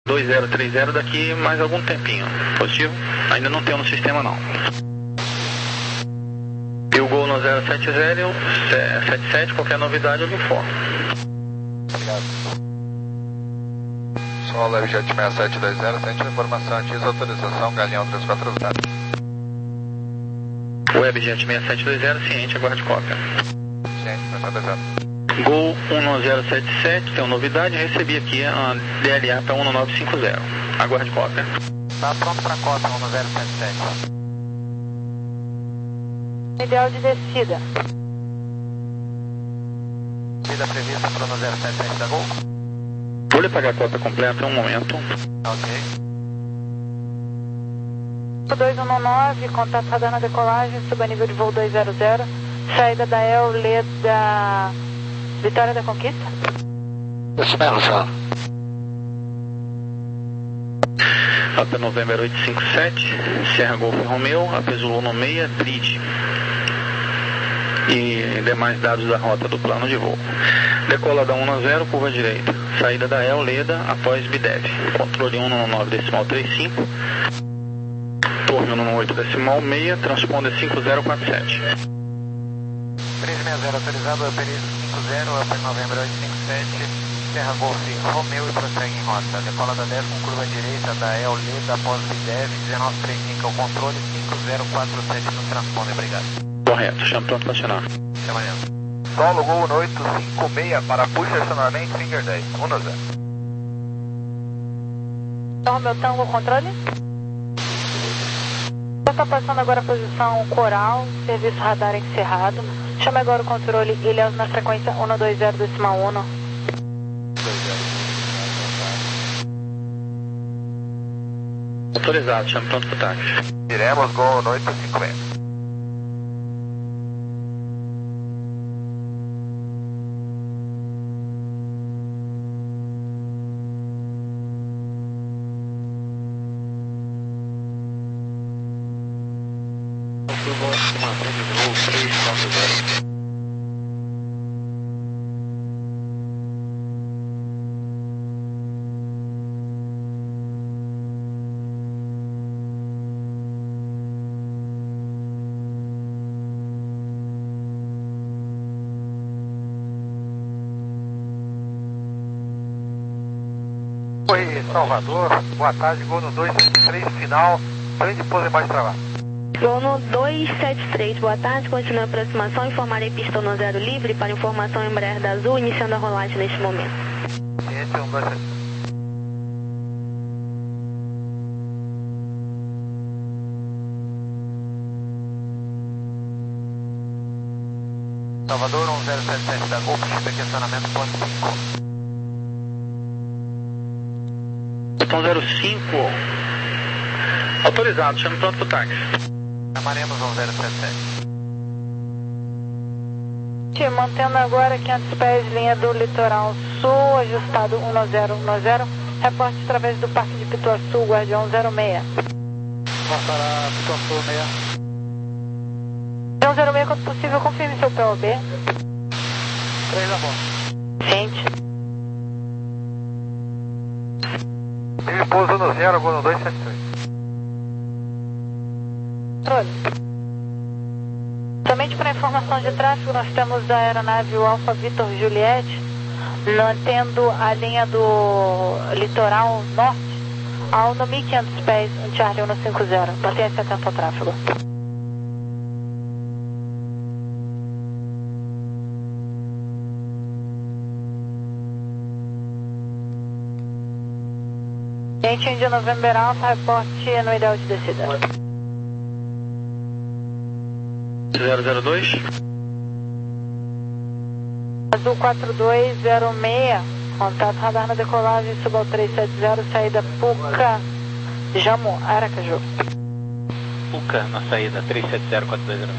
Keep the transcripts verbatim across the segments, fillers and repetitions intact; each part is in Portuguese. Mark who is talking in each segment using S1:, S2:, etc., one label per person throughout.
S1: dois zero três zero daqui mais algum tempinho. Positivo? Ainda não tem no sistema não. E o Gol no zero sete zero sete sete, qualquer novidade eu lhe informo.
S2: Obrigado. Solo Webjet seis sete dois zero, sente a informação, diz autorização, Galeão três quatro zero.
S1: Webjet seis sete dois zero, ciente, aguarde cópia.
S2: Ciente, seis sete dois zero.
S1: Gol um nove zero sete sete, tem uma novidade, recebi aqui a D L A para um nove cinco zero. Aguarde cópia.
S3: Está pronto para cópia, um nove zero sete sete. Ideal de descida. Descida prevista para um nove zero sete sete da Gol.
S1: Vou lhe pagar a cópia completa em um momento.
S3: Ok. dois um nove, contato radar na decolagem, suba nível de voo dois zero zero, saída da E L, Leda, Vitória da Conquista.
S2: Isso mesmo, senhor.
S1: Alta November oito cinco sete, Sierra Golf Romeo, Apesulu no seis, Bridge. E demais dados da rota do plano de voo. Decola da um zero, curva direita. Saída da E L, Leda, após B D E V. Controle um nove decimal trinta e cinco. Torre um oito decimal seis, transponder cinco zero quatro sete.
S3: três seis zero autorizado, Upper cinco zero, Upper November oito cinco sete, Serra Golf Romeo e prossegue em rota. Decola da dez com curva direita da E L, Leda, após B D E V, um nove três cinco, o controle cinco zero quatro sete no transponder, obrigado.
S1: Correto, chamo pronto para acionar.
S3: Até amanhã.
S2: Solo Gol oito cinco seis para push acionamento Finger dez, um zero.
S3: Então, Romeo Tango, controle. Está passando agora a posição coral, serviço radar encerrado. Chame agora o controle Ilhéus na frequência um dois zero decimal um.
S1: Autorizado, chamo pronto para o táxi.
S2: Iremos Gol oito cinco seis. Oi, Salvador, boa tarde, Gol no dois sete três, final, frente pouso embaixo trabalho.
S4: Gol no dois sete três, boa tarde, continue a aproximação, informarei pista no zero livre para informação Embraer da Azul, iniciando a rolagem neste momento.
S2: Ciente, um dois sete. Salvador, um zero sete sete da Gol, puxa aqui acionamento ponto cinco.
S1: Botão zero cinco. Autorizado, chamo pronto para o táxi.
S2: Chamaremos um zero sete sete.
S3: Mantendo agora quinhentos pés, linha do litoral sul, ajustado um zero um zero. Reporte através do Parque de Pituaçu, Guardião zero seis.
S2: Vamos para Pituaçu seis.
S3: Guardião zero seis, quando possível, confirme seu P O B.
S2: três da bom.
S3: Ciente.
S2: Ele pouso no zero, Gol no dois sete três.
S3: Controle. Somente para informação de tráfego, nós temos a aeronave Alfa Vitor Juliette, mantendo a linha do litoral norte ao no mil e quinhentos pés, em Charlie um cinco zero. Mantenha-se atento ao tráfego. Gente, Índia November Alpha, reporte no ideal de descida.
S1: zero zero dois.
S3: Azul quatro dois zero seis, contato radar na decolagem, suba ao três sete zero, saída Puca, Jamo, Aracaju.
S1: Puca na saída, três sete zero quatro dois zero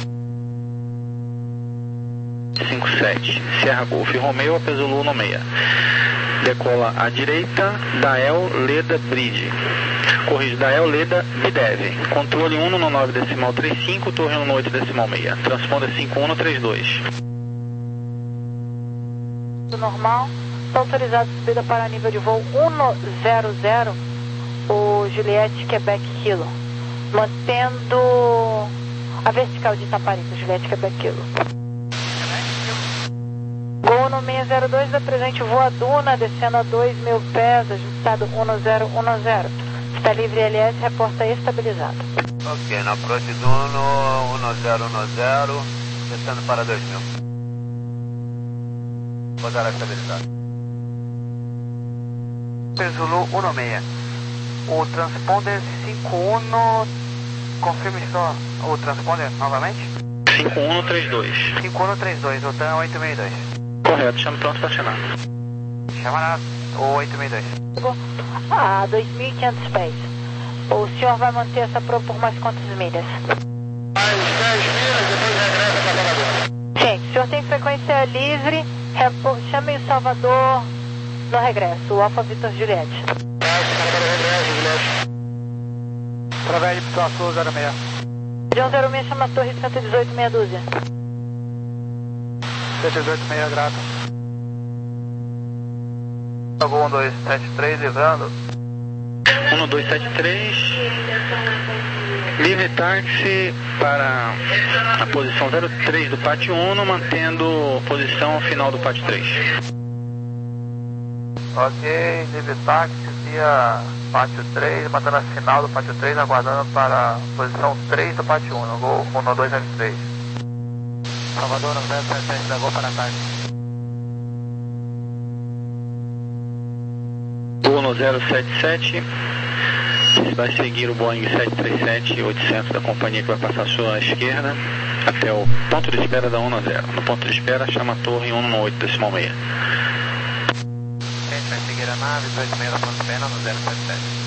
S1: seis. cinco sete, Sierra Golf Romeo, Apesulu no seis. Decola à direita, Dael, Leda, Bridge. Corrige Dael, Leda, B D E V. Controle um no nove decimal trinta e cinco, torre um no oito decimal seis. Transponder cinco um no trinta e dois.
S3: Normal,
S5: Está autorizado subida para nível de voo um zero zero, o Juliette Quebec Kilo, mantendo a vertical de Itaparica, Juliette Quebec Kilo. Gol no seis zero dois, apresente voo a Duna, descendo a dois mil pés, ajustado um zero um zero. Está livre L S, reporta estabilizado.
S3: Ok, na approach Duno um zero um zero, descendo para dois mil. Pousará estabilizado. Zulu um seis. O transponder cinco um, confirme só o transponder novamente?
S1: cinco um três dois.
S3: cinco um três dois, o T A M oito seis dois.
S1: Correto, chama pronto para acionar.
S3: Chama o oito seis dois.
S5: A dois mil e quinhentos pés. O senhor vai manter essa proa por mais quantas milhas?
S2: Mais dez milhas, depois regressa para Salvador.
S5: Gente, o senhor tem frequência livre, repo... chame o Salvador no regresso, o Alfa Victor Juliette.
S2: Salvador regresso, Juliette. Através de Pituaçu zero seis.
S5: John zero seis, chama a torre cento e dezoito, meia dúzia.
S2: cento e dezoito, meia grata.
S3: um dois sete três, livrando.
S1: um dois sete três, livre táxi para a posição zero três do pátio um, mantendo posição final do pátio três.
S3: Ok, livre táxi via pátio três, mantendo a final do pátio três, aguardando para a posição três do pátio um, voo um dois sete três. Salvador, um zero sete sete, da Gol para táxi.
S1: Gol no zero sete sete, vai seguir o Boeing sete três sete oitocentos da companhia que vai passar à sua esquerda até o ponto de espera da um zero. No ponto de espera, chama a torre um oito decimal seis.
S3: A gente vai seguir a nave, dois seis da ponte pena no zero sete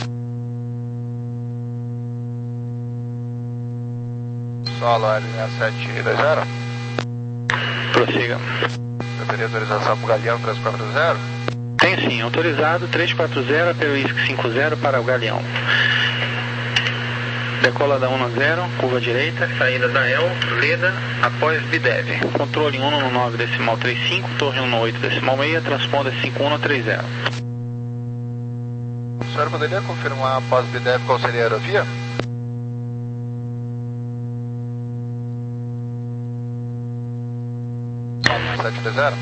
S3: sete. Solo L sete dois zero.
S1: Prossiga.
S3: Eu teria autorização para o Galeão três quatro zero?
S1: Tem sim, autorizado três quatro zero pelo I S C cinco zero para o Galeão. Decola da um zero, curva direita, saída da E L, Leda, após Bidev. Controle um nove decimal trinta e cinco, torre um oito decimal seis, transponder cinco um três zero.
S3: O senhor poderia confirmar após Bidev qual seria a aerovia? sete dois zero?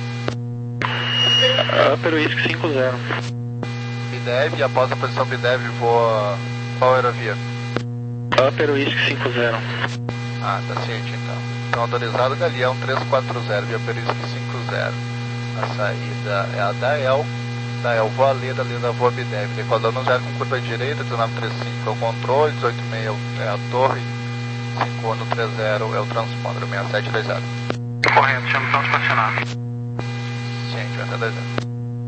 S1: Upper I S C cinco zero.
S3: Bidev, e após a posição Bidev voa qual aerovia?
S1: Upper I S C cinco zero.
S3: Ah, tá ciente então. Então autorizado Galeão três quatro zero, via Upper I S C cinco zero. A saída é a da E L, da E L voa a Leda, Leda voa Bidev. Decolando zero com curva direita, dezenove trinta e cinco é o controle, dezoito seis é a torre, cinco um três zero é o transponder, seis sete dois zero.
S1: Correto, chama então estacionar.
S3: Ciente, vai até dois zero.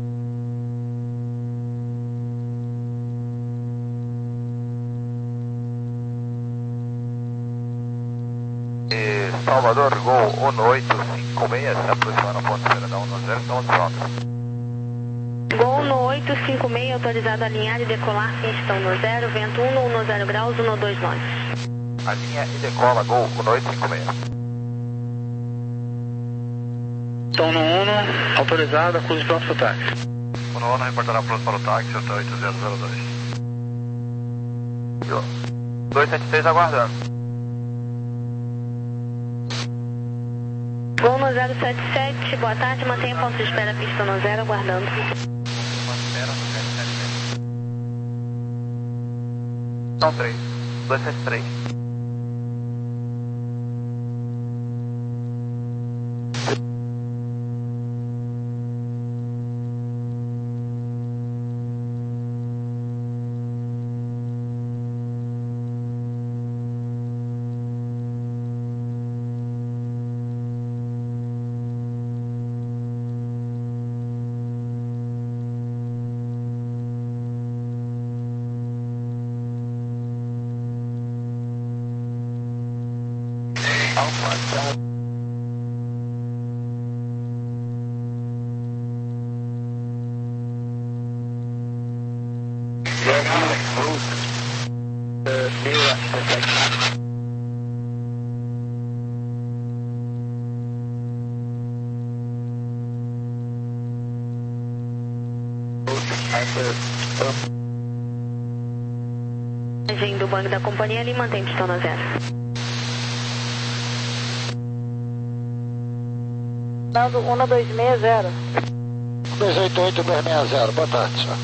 S3: Salvador, Gol um oito cinco seis, se aproximando ao ponto de espera da um zero, estamos prontos.
S4: Gol no oito cinco seis, autorizado a alinhar e decolar, estão no zero, vento um, um zero graus, um dois nove.
S3: A linha e decola, Gol um oito cinco seis.
S1: Estão no um, autorizado, acuse pronto para o táxi.
S3: O nono reportará pronto para o táxi, até oito zero zero dois. dois sete três aguardando.
S4: Gol no zero sete sete, boa tarde, mantenha ponto de espera, pista no zero, aguardando.
S3: São três, dois sete três.
S4: decolagem do banco da companhia e mantém pistão no zero.
S5: Nando um dois seis zero.
S6: dois oito oito dois seis zero, boa tarde, senhor.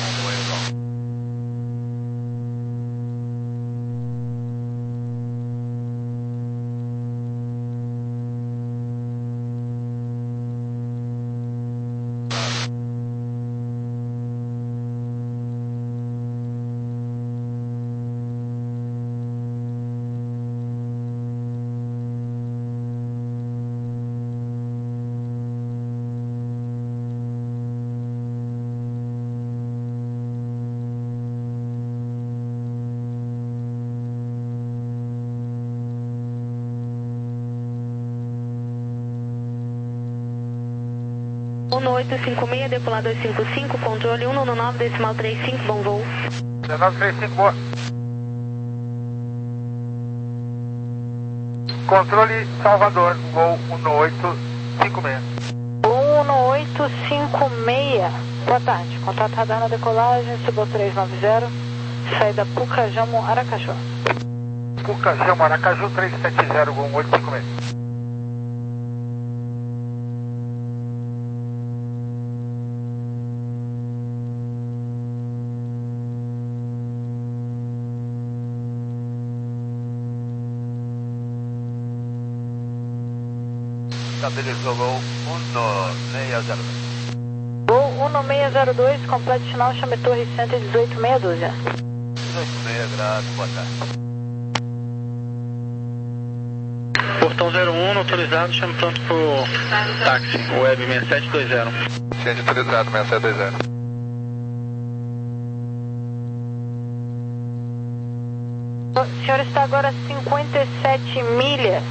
S4: um oito cinco seis, decolar dois cinco cinco, controle um nove decimal três cinco, bom voo.
S2: nove três cinco, boa. Controle Salvador, voo um oito cinco seis.
S5: um oito cinco seis, boa tarde. Contato radar na decolagem, Cibol três nove zero, saída Pucajamo, Aracaju.
S2: Pucajamo, Aracaju, três sete zero, um oito cinco seis.
S3: Estabilizou voo um seis zero dois.
S5: Voo um seis zero dois, completo sinal, chame Torre cento e dezoito, meia dúzia.
S3: dezoito seis graus, boa tarde.
S1: Portão zero um, autorizado, chama pronto pro táxi, web seis sete dois zero.
S6: Ciente autorizado, seis sete dois zero.
S5: O senhor está agora a cinquenta e sete milhas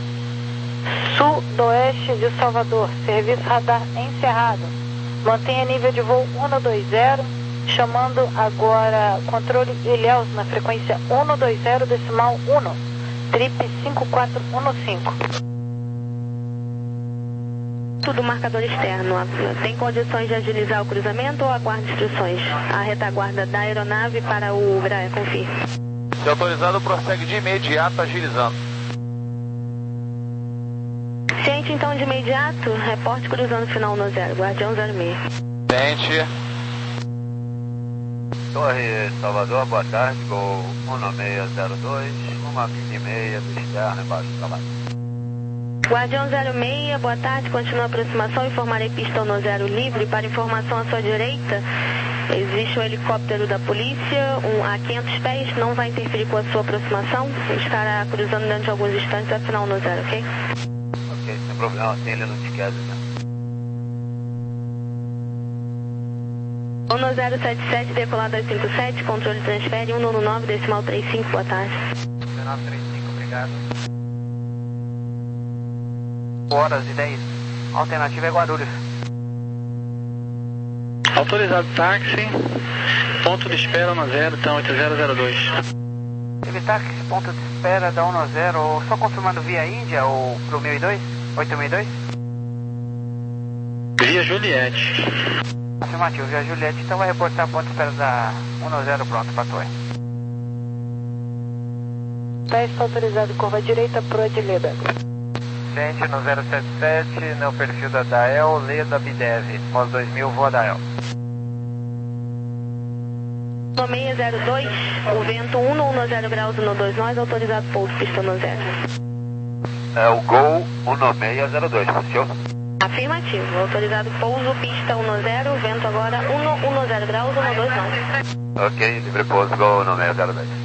S5: sudoeste de Salvador, serviço radar encerrado. Mantenha nível de voo um dois zero, chamando agora controle Ilhéus na frequência um dois zero decimal um, trip cinco quatro um cinco.
S4: Tudo marcador externo. Tem condições de agilizar o cruzamento ou aguarda instruções? A retaguarda da aeronave para o Graia, confirme.
S3: Se autorizado, prossegue de imediato agilizando.
S4: Ciente então de imediato, reporte cruzando final no zero, Guardião zero seis.
S3: Ciente. Torre Salvador, boa tarde, gol um seis zero dois, uma milha e meia do externo embaixo do trabalho.
S4: Guardião zero seis, boa tarde, continua a aproximação, informarei pistão no zero livre. Para informação à sua direita, existe um helicóptero da polícia, um a quinhentos pés, não vai interferir com a sua aproximação, estará cruzando dentro de alguns instantes a final no zero, ok?
S3: Ok, sem problema, tem ele no ticket, né?
S4: um zero sete sete, decolar dois cinco sete, controle transfere um nove decimal três cinco, boa tarde.
S3: nove três cinco, obrigado. Horas e dez, alternativa é Guarulhos.
S1: Autorizado táxi, ponto de espera no zero, então oito zero zero dois.
S3: Ele táxi, ponto de espera da um zero, só confirmando via Índia ou pro mil e dois, oito mil e dois?
S1: Via Juliette.
S3: Afirmativo, via Juliette, então vai reportar ponto de espera da um zero pronto para torre.
S5: Teste autorizado, curva direita, pro Adleda.
S2: Ciente no zero sete sete, no perfil da Dael, Leda Bidev, Mos dois mil, voa Dael.
S4: No seis zero dois, o vento um zero graus no dois nós, autorizado pouso, pista no zero.
S3: É o Gol um seis zero dois, funciona?
S4: Afirmativo, autorizado pouso, pista um zero, vento agora um zero graus no dois nós.
S3: Ok, livre pouso, Gol um seis zero dois.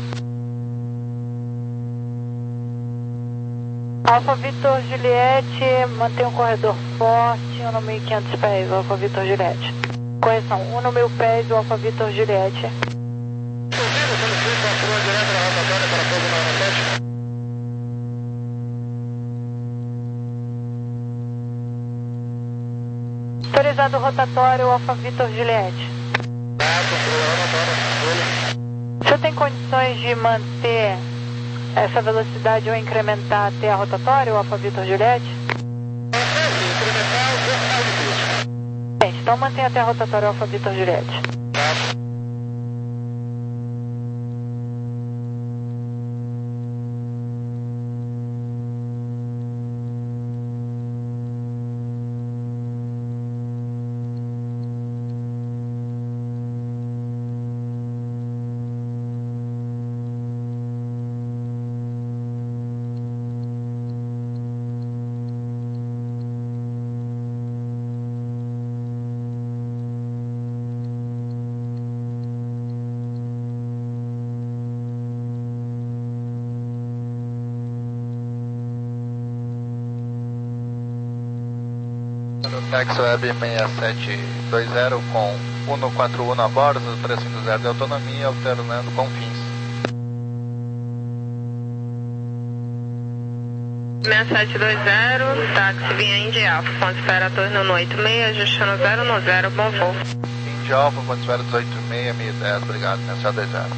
S5: Alfa Vitor Juliette, mantém um corredor forte, um mil e quinhentos pés, Alfa Vitor Juliette. Correção, um mil pés, o Alfa Vitor Juliette. Autorizado rotatório, Alfa Vitor Juliette. O senhor tem condições de manter essa velocidade ou incrementar até a rotatória, o Alfa Vitor Juliette? Gente, então mantenha até a rotatória Alfa Vitor Juliette.
S7: NextWeb seis sete dois zero com cento e quarenta e um a bordo, trezentos e cinquenta de autonomia, alternando com fins.
S4: seis sete dois zero, táxi via Indy Alpha, ponto espera torno no oito seis, ajustando zero no zero, bom voo.
S7: Indy Alpha, ponto espera dezoito seis, mil e dez, obrigado, seis sete dois zero.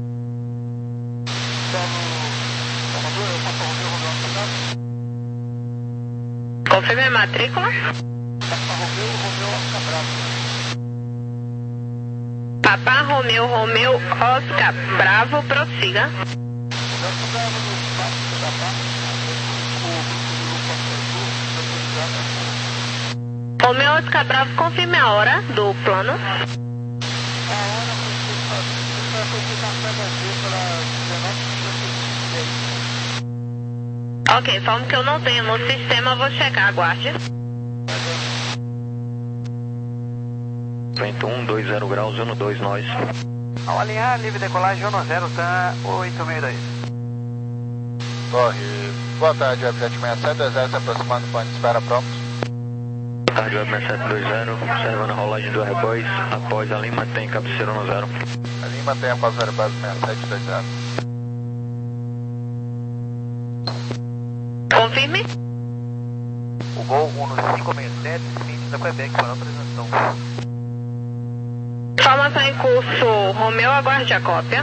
S4: Confirme a matrícula. Papá Romeu, Romeu, Oscar, Bravo, prossiga. Romeu, Oscar, Bravo, confirme a hora do plano. Ok, informo que eu não tenho no sistema, vou checar, aguarde.
S1: Vento um, dois zero graus, um dois, nós.
S2: Ao alinhar, livre decolagem um zero, tá oito seis dois.
S7: Corre, boa tarde, Web sete seis sete dois zero, se aproximando do ponto de espera pronto.
S1: Boa tarde, Web seis sete dois zero, observando a rolagem do Airbus, após a Lima tem cabeceira no zero.
S7: A Lima tem após o Airbus seis sete dois zero.
S4: Confirme.
S2: O Gol um cinco seis sete, seguinte da Quebec, para autorização.
S4: Informação em curso, Romeu, aguarde a cópia.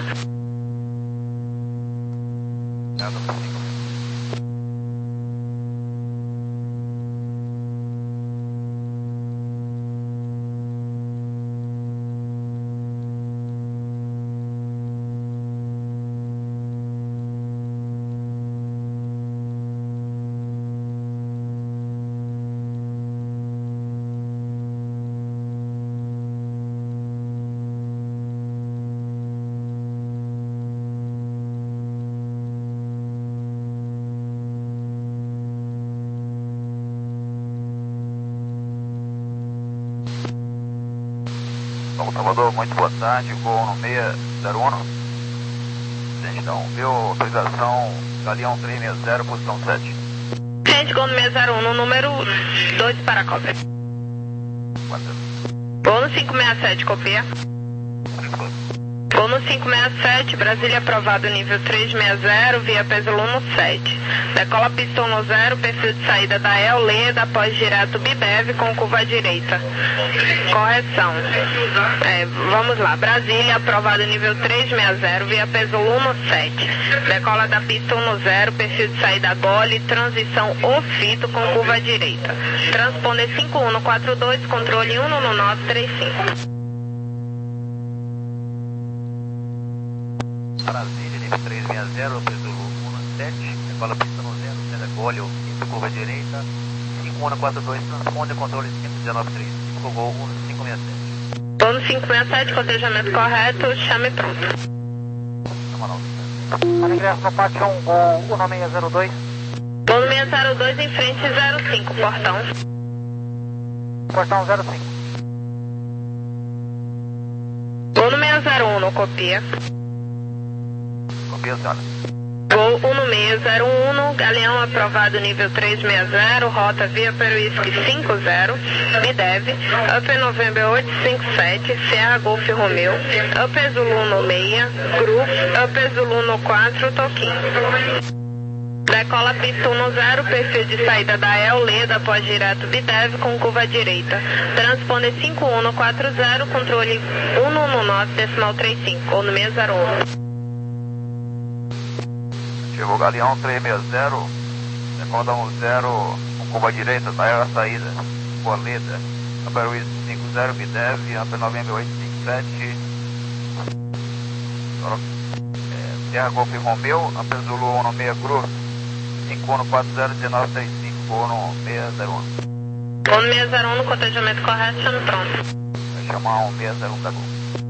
S2: Salvador, muito boa tarde, Gol no seis zero um. Então, viu autorização, Galeão três seis zero, posição sete.
S4: Gente, Gol no seis zero um, número dois para a cópia. Gol no cinco seis sete, copia. Gol no cinco seis sete, Brasília aprovado nível três seis zero, via peso Luno sete. Decola pistão no zero, perfil de saída da El, Leda, após direto Bibev com curva à direita. Correção. É, vamos lá, Brasília aprovado nível três seis zero, via peso Luno sete. Decola da pistão no zero, perfil de saída Gole, transição Ofito com curva à direita. Transponder cinco um quatro dois, controle um no nove três cinco.
S2: Brasília, nível três seis zero, peso Luno sete, decola pista no zero, senda Gole, Ofito, curva à direita, cinco um quatro dois, transponde controle cinco um nove três cinco, Gol um cinco seis sete.
S4: Gol no cinco seis sete, cotejamento correto, chame pronto.
S2: Para ingresso no pátio um, Gol um seis zero dois.
S4: Gol no seis zero dois em frente zero cinco, portão.
S2: Portão zero cinco.
S4: Gol no seis zero um, copia.
S2: Copia, senhora.
S4: Gol um seis zero um, Galeão aprovado nível três seis zero, rota via Peruísque cinco zero, Bidev, Upper November oito cinco sete, Sierra Golf Romeu, Upper Zulu no seis, Group, Upper Zulu no quatro, Toquinho. Decola pista no zero, perfil de saída da El, Leda, após direto Bidev com curva à direita. Transponder cinco um quatro zero, controle um um nove, decimal três cinco, ou no seis zero um.
S2: Chegou Galeão três seis zero, decola um zero, com curva à direita, da a saída, Boa Leda, Upper West cinco zero, Bidev, Upper November oito cinco sete, é, Sierra Golf Romeu, Upper Zulu um seis Gru, cinco um quatro zero, um nove três cinco, Gol no seis zero um.
S4: Gol no seis zero um, no cotejamento correto, chame pronto.
S2: Vai chamar um seis zero um da Gol.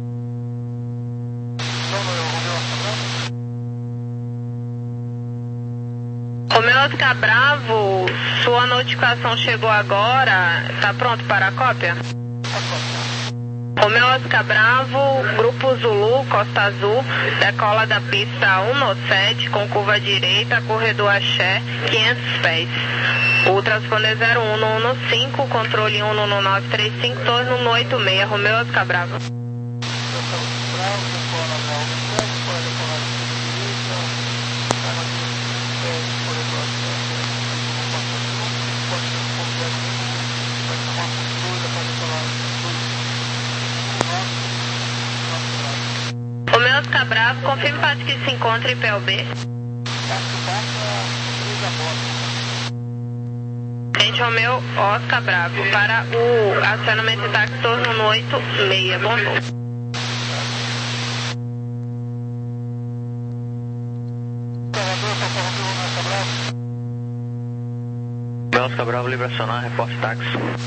S4: Romeu Oscar Bravo, sua notificação chegou agora. Está pronto para a cópia? Romeu Oscar Bravo, Grupo Zulu, Costa Azul, decola da pista cento e sete com curva direita, corredor Axé, quinhentos pés. O transponder zero um um cinco, controle um um nove três cinco, torno um oito seis, Romeu Oscar Bravo. Romeu Oscar Bravo, confirme para que se encontra em P O B. Gente, Romeu Oscar Bravo, para o acionamento de táxi torno um oito seis, bom voo.
S1: Romeu Oscar Bravo, livre acionar, reporte táxi.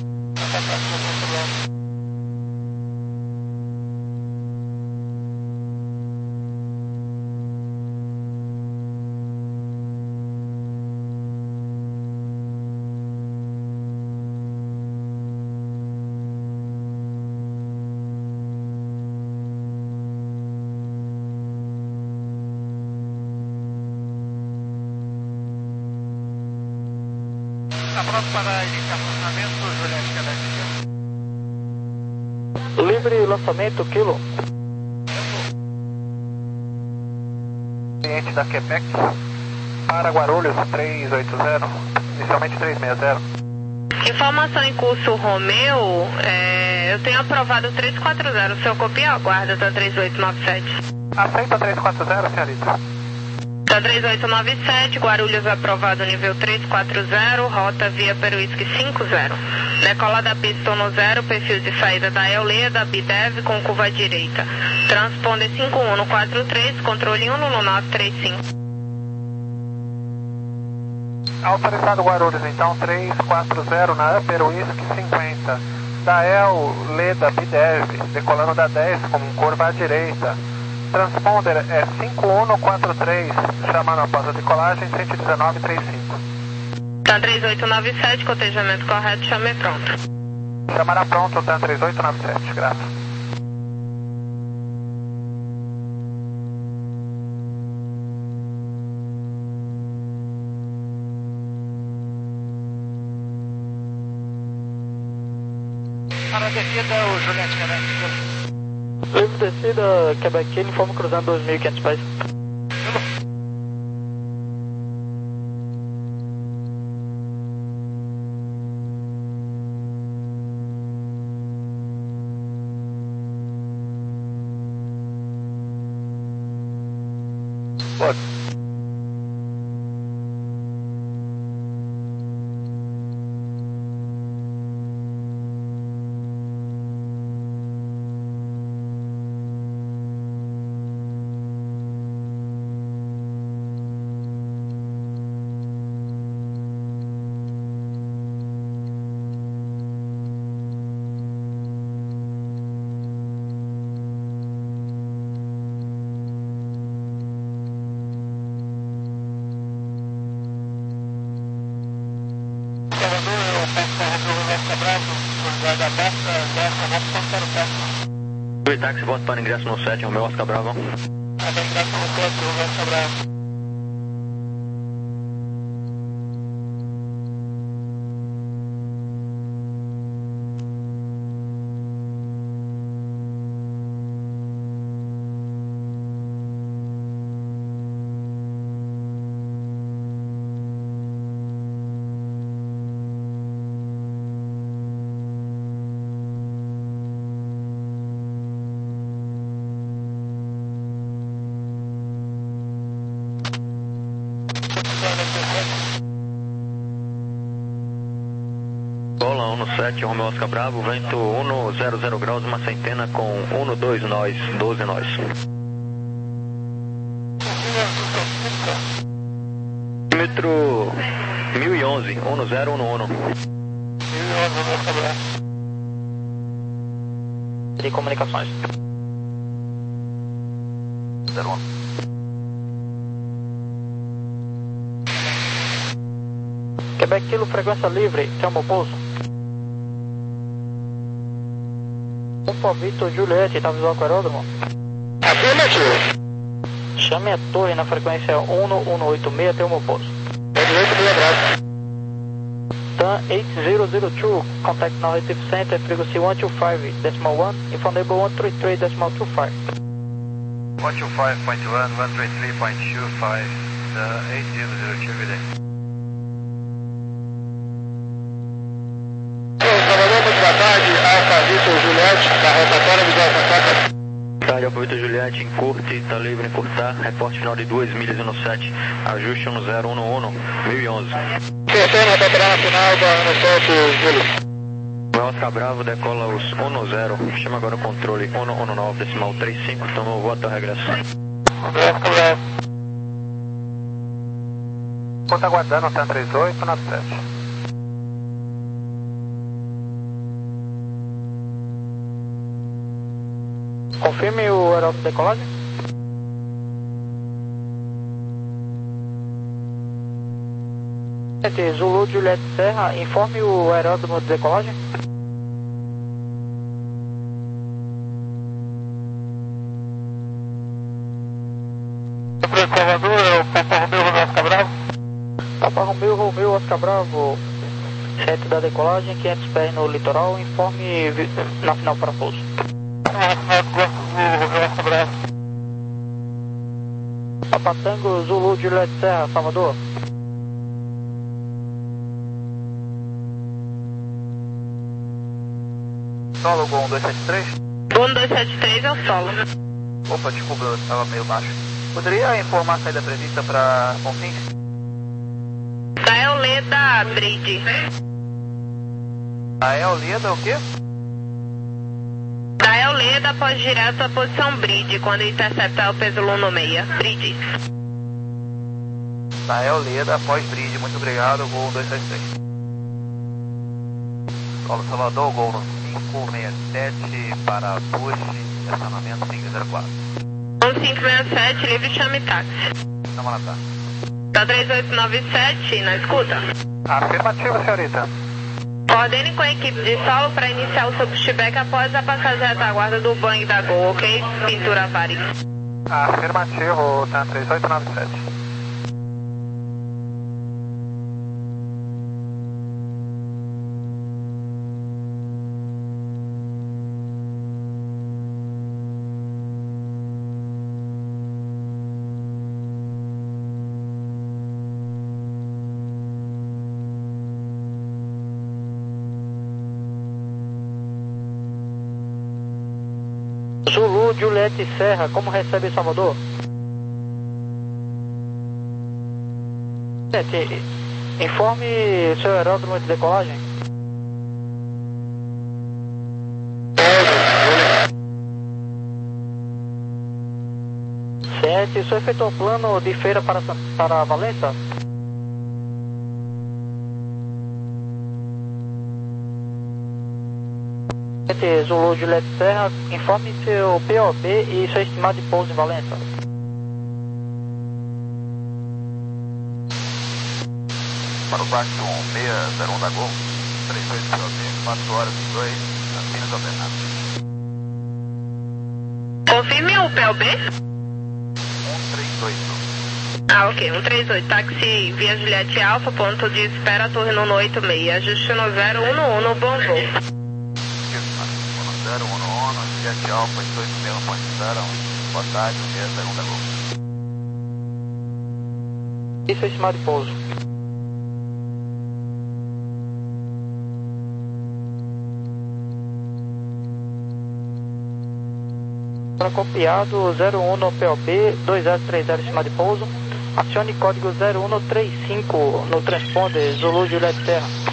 S3: Está pronto para iniciar funcionamento, Juliette Quebec.
S2: Livre lançamento, quilo.
S3: Cliente da Quebec para Guarulhos três oito zero, inicialmente três seis zero.
S4: Informação em curso Romeu, é, eu tenho aprovado três quatro zero, o senhor copia a guarda da três oito nove sete.
S3: Aceita três quatro zero, senhorita.
S4: Da três oito nove sete, Guarulhos aprovado nível três quatro zero, rota via Peruísque cinco zero. Decola da pista no zero, perfil de saída da Eulea, da B D E V com curva direita. Transponder cinco um quatro três, controle um um nove três cinco.
S3: Autorizado Guarulhos, então, três quatro zero na Peruísque cinquenta. Da El, Leda, B D E V, decolando da dez com curva à direita. Transponder é cinco um quatro três, chamando após a decolagem cento e dezenove trinta e cinco.
S4: Da três oito nove sete, cotejamento correto, chame pronto.
S3: Chamará pronto, TAM três oito nove sete, graças. Para a descida, o Juliette Quebec.
S2: Livre descida, Quebec, informe cruzando dois mil e quinhentos pés.
S3: Pode.
S1: Oi, táxi, volta para ingresso no sete, Romeu Oscar Bravo.
S3: Ingresso no sete, Romeu Oscar Bravo.
S1: Bola um no sete, Romeu Oscar Bravo, vento um zero zero graus, uma centena com um dois nós, doze nós. Metro mil e onze, um zero um um.
S2: De comunicações.
S3: zero um.
S2: Quebec, quilo, frequência livre, Telmo Pouso.
S8: Alfa Vitor Juliette, tá visual com o aeródromo?
S6: Afirmativo.
S8: Chame a torre na frequência um um oito seis, tem um pouso.
S6: um oito seis, abraço.
S8: TAM oito zero zero dois, contact now Recife Center, frequency one two five decimal one, informable one three three decimal two five.
S2: one two five point one, one three three point two five, TAM oito zero zero dois, good day.
S6: Salvador, muito boa tarde. Alfa Vitor Juliette, da rotatória visual contato.
S1: Tarde, Alfa Vitor Juliette, encurte, está livre em encurtar, reporte final de duas milhas e no sete, ajuste no zero um um, mil e onze.
S6: Terceiro, rotatória nacional, da no sete, Júlio.
S1: Oscar Bravo, decola os um zero, chama agora o controle um um nove, decimal trinta e cinco, tomou o voto até o regresso.
S3: Conta aguardando, TAM três oito, nove sete.
S8: Confirme o aeródromo de decolagem. Zulu Juliette Serra, informe o aeródromo de decolagem.
S6: Salvador, é o Papa Romeu Oscar Bravo.
S8: Papa Romeu Romeu Oscar Bravo, sete da decolagem, quinhentos pés no litoral, informe na final para pouso. Papa Tango Zulu Juliette Serra, Salvador.
S2: Solo, Gol um dois sete três?
S4: um dois sete três é o solo.
S2: Opa, desculpa, eu estava meio baixo. Poderia informar a saída prevista para Confins?
S4: Da Euleda Bride.
S2: A Eoleda, o quê?
S4: Da Euleda após direto à posição Bride, quando interceptar o peso Luno seis. Bride.
S2: Da Eoleda após Bride, muito obrigado, Gol um dois sete três. Solo Salvador, Gol no cinco seis sete para push, estacionamento cinco zero quatro.
S4: um cinco seis sete, livre chame táxi.
S2: Vamos lá, tá.
S4: Da três oito nove sete, na escuta.
S3: Afirmativo, senhorita.
S4: Coordene com a equipe de solo para iniciar o seu pushback após a passagem da retaguarda do Boeing da Gol, ok? Pintura Varig.
S3: Afirmativo, TAM três oito nove sete.
S8: Zulu Juliette Serra, como recebe Salvador? Sete, informe seu aeródromo de decolagem. Sete, o senhor efetuou plano de feira para, para Valença? Zulu Juliette Serra, informe seu P O B e seu estimado de pouso em Valença.
S2: Para o Baixo seis zero um da Gol, três oito P O B, quatro horas e dois, Campinas Albernato.
S4: Confirme o P O B?
S2: um três oito.
S4: Ah, ok. um três oito, táxi via Juliette Alfa, ponto de espera, torre no oito seis, ajuste no zero um um, bom voo.
S2: zero um um, Juliette Alfa, oito seis ponto zero um, boa tarde, seis zero um da Gol.
S8: E seu estimado de pouso? Para copiado zero um no P O B, dois zero três zero estimado de pouso. Acione código zero um três cinco no transponder Zulu Juliette Serra.